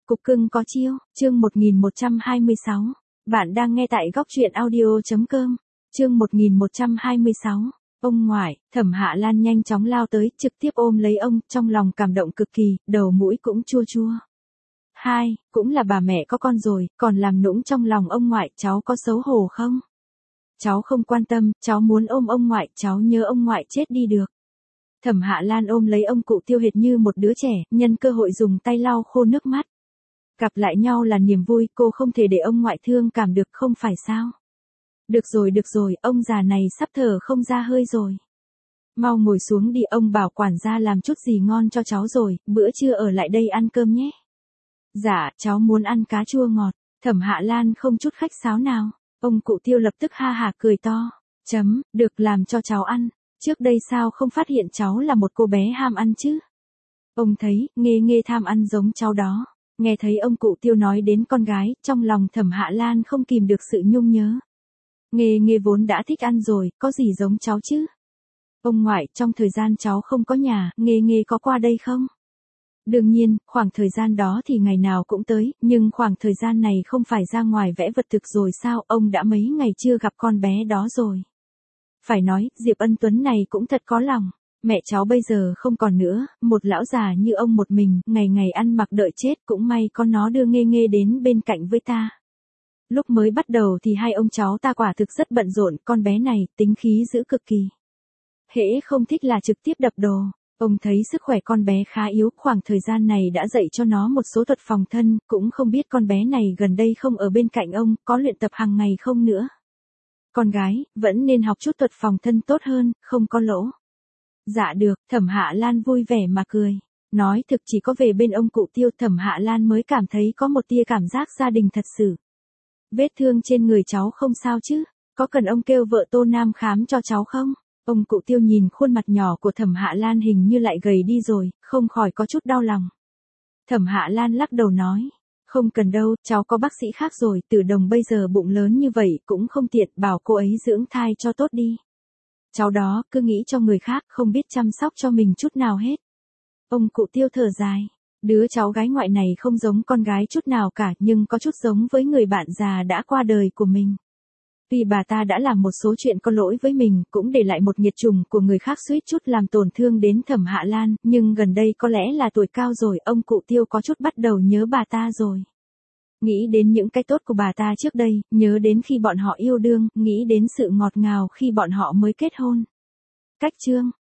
Cục cưng có chiêu, chương 1126. Bạn đang nghe tại góc truyện audio.com. Chương 1126. Ông ngoại, Thẩm Hạ Lan nhanh chóng lao tới, trực tiếp ôm lấy ông, trong lòng cảm động cực kỳ, đầu mũi cũng chua chua. Hai, cũng là bà mẹ có con rồi, còn làm nũng trong lòng ông ngoại, cháu có xấu hổ không? Cháu không quan tâm, cháu muốn ôm ông ngoại, cháu nhớ ông ngoại chết đi được. Thẩm Hạ Lan ôm lấy ông cụ Tiêu hệt như một đứa trẻ, nhân cơ hội dùng tay lau khô nước mắt. Gặp lại nhau là niềm vui, cô không thể để ông ngoại thương cảm được không phải sao? Được rồi, ông già này sắp thở không ra hơi rồi. Mau ngồi xuống đi, ông bảo quản gia làm chút gì ngon cho cháu rồi, bữa trưa ở lại đây ăn cơm nhé. Dạ, cháu muốn ăn cá chua ngọt. Thẩm Hạ Lan không chút khách sáo nào. Ông cụ Tiêu lập tức ha hả cười to. Được, làm cho cháu ăn. Trước đây sao không phát hiện cháu là một cô bé ham ăn chứ? Ông thấy, Nghê tham ăn giống cháu đó. Nghe thấy ông cụ Tiêu nói đến con gái, trong lòng Thẩm Hạ Lan không kìm được sự nhung nhớ. Nghê vốn đã thích ăn rồi, có gì giống cháu chứ? Ông ngoại, trong thời gian cháu không có nhà, Nghê có qua đây không? Đương nhiên, khoảng thời gian đó thì ngày nào cũng tới, nhưng khoảng thời gian này không phải ra ngoài vẽ vật thực rồi sao, ông đã mấy ngày chưa gặp con bé đó rồi. Phải nói, Diệp Ân Tuấn này cũng thật có lòng. Mẹ cháu bây giờ không còn nữa, một lão già như ông một mình, ngày ngày ăn mặc đợi chết, cũng may có nó đưa Nghê đến bên cạnh với ta. Lúc mới bắt đầu thì hai ông cháu ta quả thực rất bận rộn, con bé này, tính khí dữ cực kỳ. Hễ không thích là trực tiếp đập đồ. Ông thấy sức khỏe con bé khá yếu, khoảng thời gian này đã dạy cho nó một số thuật phòng thân, cũng không biết con bé này gần đây không ở bên cạnh ông, có luyện tập hàng ngày không nữa. Con gái, vẫn nên học chút thuật phòng thân tốt hơn, không có lỗ. Dạ được, Thẩm Hạ Lan vui vẻ mà cười. Nói thực chỉ có về bên ông cụ Tiêu, Thẩm Hạ Lan mới cảm thấy có một tia cảm giác gia đình thật sự. Vết thương trên người cháu không sao chứ? Có cần ông kêu vợ Tô Nam khám cho cháu không? Ông cụ Tiêu nhìn khuôn mặt nhỏ của Thẩm Hạ Lan hình như lại gầy đi rồi, không khỏi có chút đau lòng. Thẩm Hạ Lan lắc đầu nói. Không cần đâu, cháu có bác sĩ khác rồi, Tử Đồng bây giờ bụng lớn như vậy cũng không tiện, bảo cô ấy dưỡng thai cho tốt đi. Cháu đó, cứ nghĩ cho người khác, không biết chăm sóc cho mình chút nào hết. Ông cụ Tiêu thở dài. Đứa cháu gái ngoại này không giống con gái chút nào cả, nhưng có chút giống với người bạn già đã qua đời của mình. Vì bà ta đã làm một số chuyện có lỗi với mình, cũng để lại một nghiệt trùng của người khác suýt chút làm tổn thương đến Thẩm Hạ Lan, nhưng gần đây có lẽ là tuổi cao rồi, ông cụ Tiêu có chút bắt đầu nhớ bà ta rồi. Nghĩ đến những cái tốt của bà ta trước đây, nhớ đến khi bọn họ yêu đương, nghĩ đến sự ngọt ngào khi bọn họ mới kết hôn. Cách chương